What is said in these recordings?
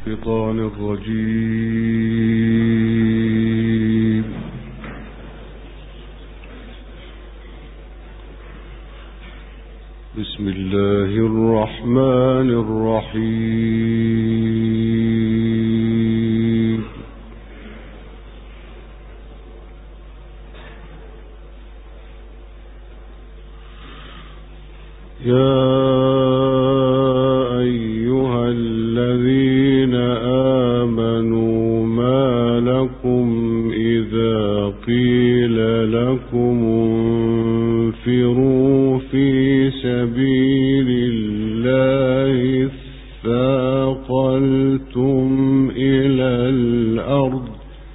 الشيطان الرجيم. بسم الله الرحمن الرحيم. يا أيها الذين آمنوا ما لكم إذا قيل لكم انفروا في سبيل الله اثاقلتم إلى الأرض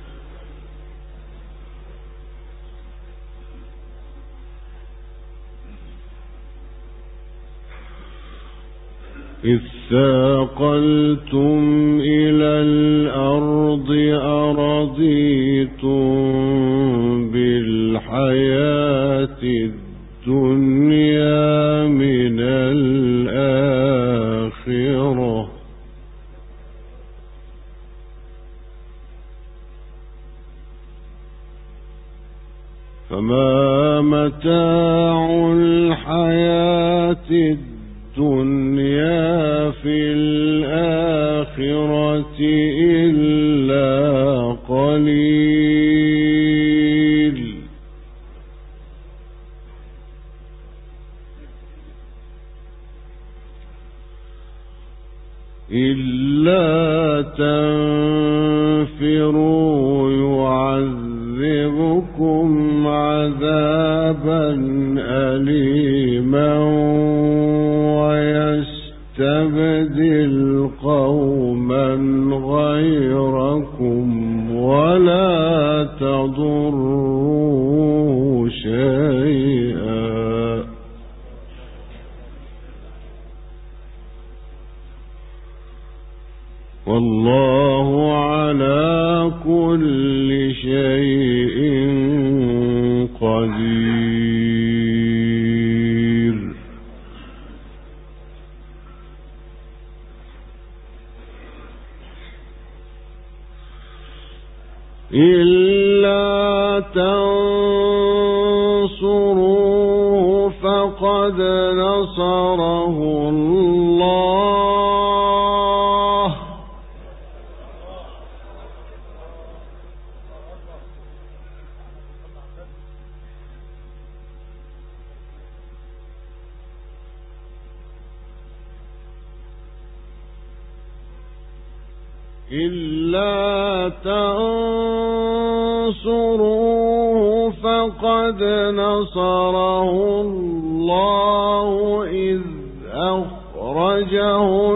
أرضيتم بالحياة الدنيا من الآخرة فما متاع الحياة الدنيا في الآخرة إلا قليل إلا تنفروا يعذبكم عذابا أليما ويستبدل قوما غيركم ولا تضروا شيئا والله على كل شيء قدير. إلا تنصروه فقد نصره الله إلا تنصروه فقد نصره الله إذ أخرجه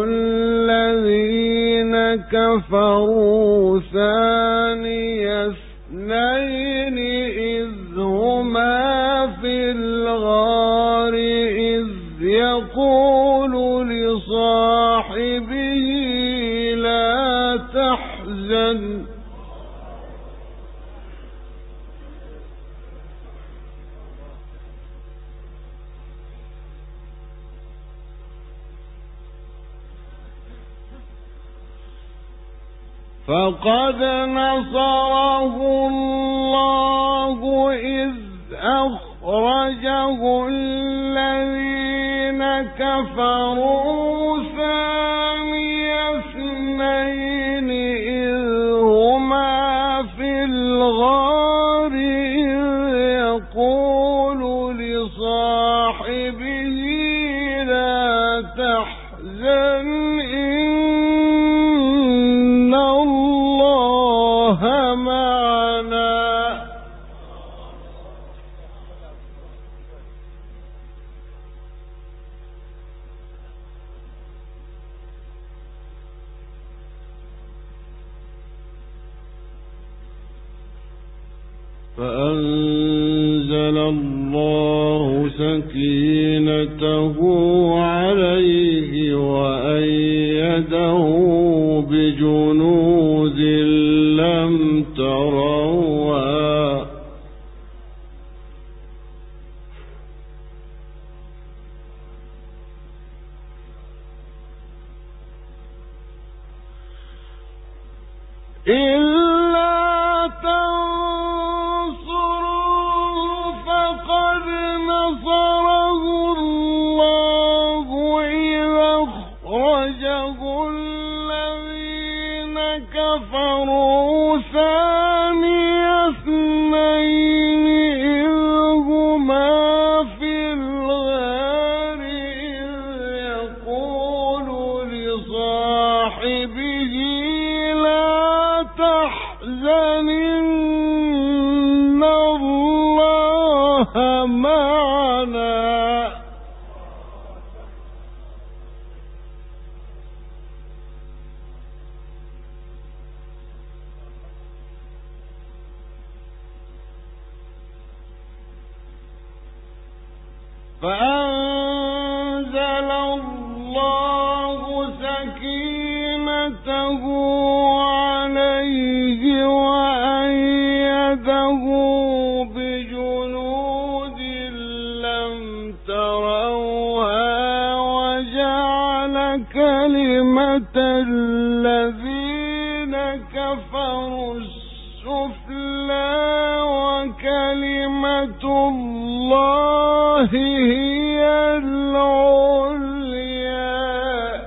الذين كفروا ثاني اثنين إذ هما في الغار إذ يقول لصاحبه لا تحزن فقد نصره الله إذ أخرجه الذين كفروا ثاني اثنين إذ هما في الغار إذ يقول لصاحبه لا تحزن إن الله معنا فأنزل الله سكينته عليه وأيده بجنود لم تروها كفروا ثاني اثنين إذ هما في الغار إذ يقول لصاحبه لا تحزن إن الله معنا فأنزل الله سكينته عليه وأيده بجنود لم تروها وجعل كلمة الذين كفروا السفلى وكلمة الله هي العليا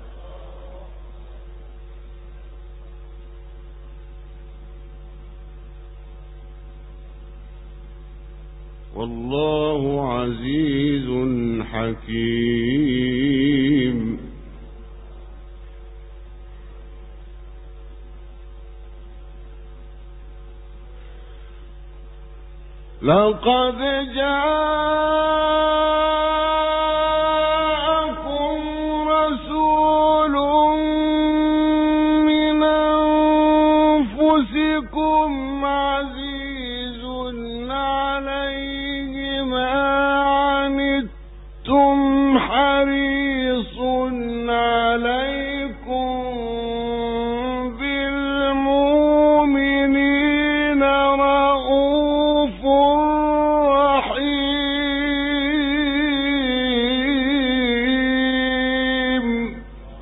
والله عزيز حكيم لقد جاءكم رسول من أنفسكم عزيز عليه ما عنتم حريص عليكم بالمؤمنين رؤوف رحيم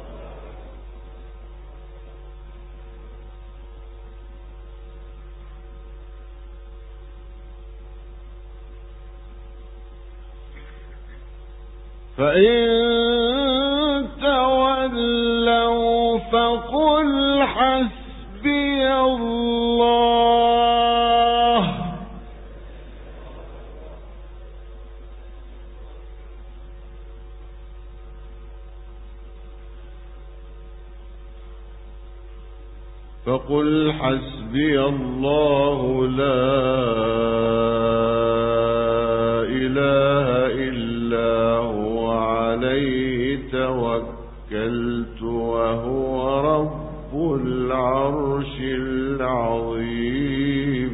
فإن تولوا فقل حسبي الله فقل حسبي الله لا إله إلا هو عليه توكلت وهو رب العرش العظيم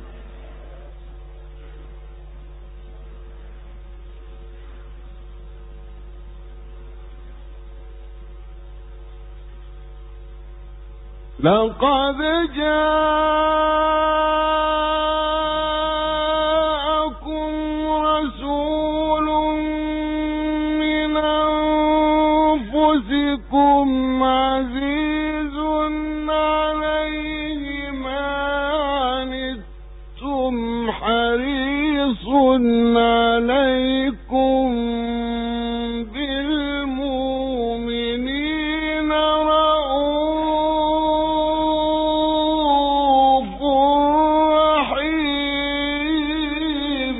لقد جاءكم رسول من أنفسكم عزيز عليه ما عنتم حريص عليكم بالمؤمنين رؤوف رحيم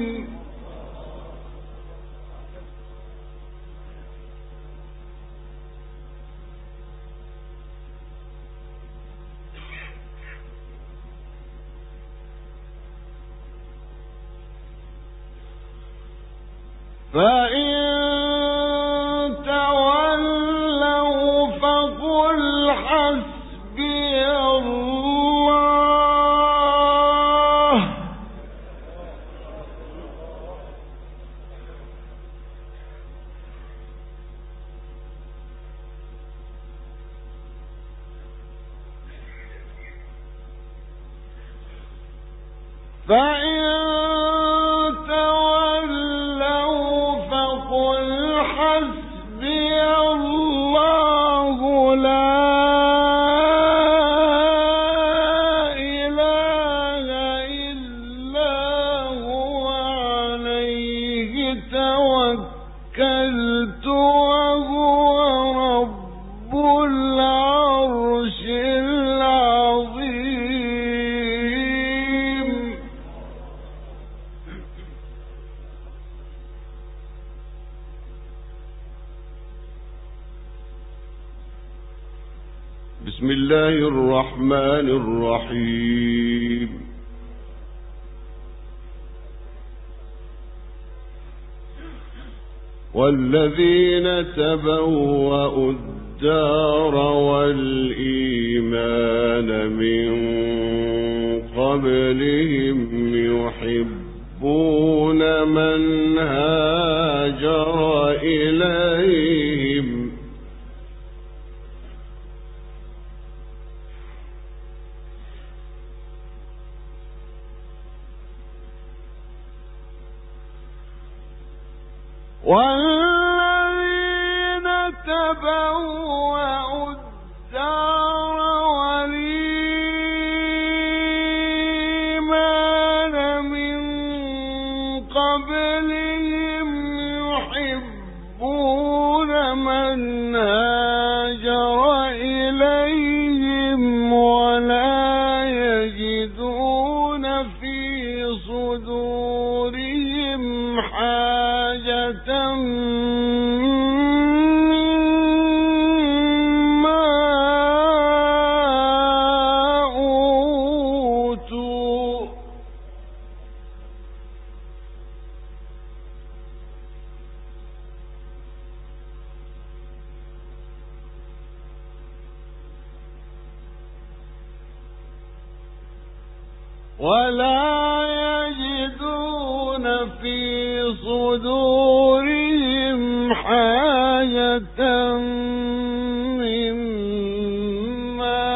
فإن تولوا فقل حسبي الله فإن تولوا فقل حسبي الله لا إله إلا هو عليه توكلت وهو رب العرش العظيم بسم الله الرحمن الرحيم. والذين تبوأوا الدار والإيمان من قبلهم يحبون من هاجر إليهم والذين تبوأوا الدار والإيمان من قبلهم يحبون من هاجر إليهم ولا يجدون في صدورهم حاجة مما أوتوا في صدورهم حاجة مما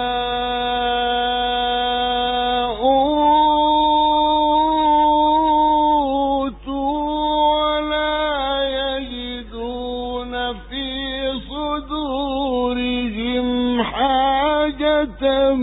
أوتوا ولا يجدون في صدورهم حاجة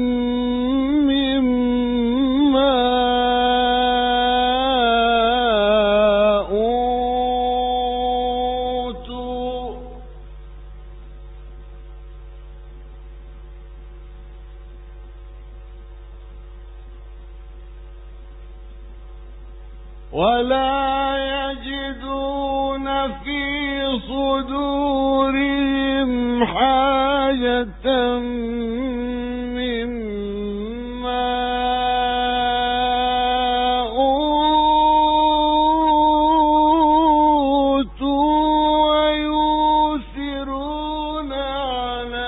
ويؤثرون على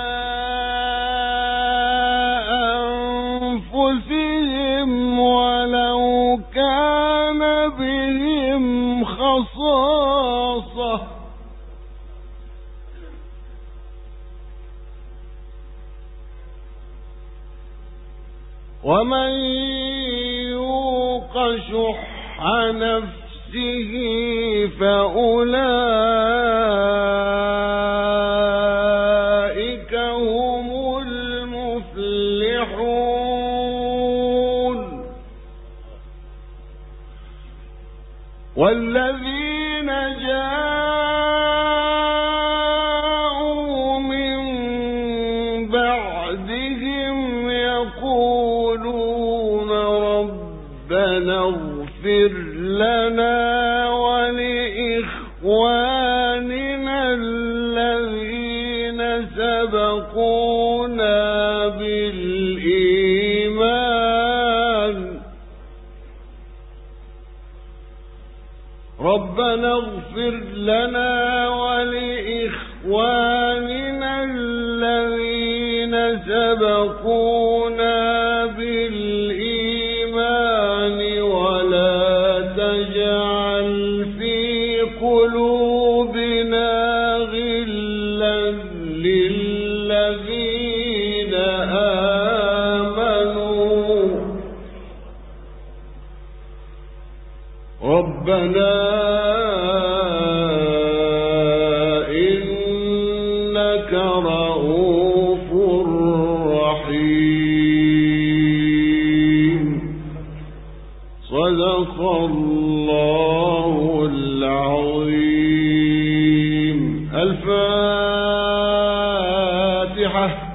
أنفسهم ولو كان بهم خصاصة ومن يوق شح نفسه فأولئك هم المفلحون. والذين جاءوا من بعدهم يقولون ربنا اغفر لنا ولإخواننا الذين سبقونا بالإيمان ربنا اغفر لنا ولإخواننا الذين سبقونا بالإيمان ولا تجعل في قلوبنا غلا للذين آمنوا ربنا إنك رؤوف رحيم. صدق الله العظيم. الفاتحة.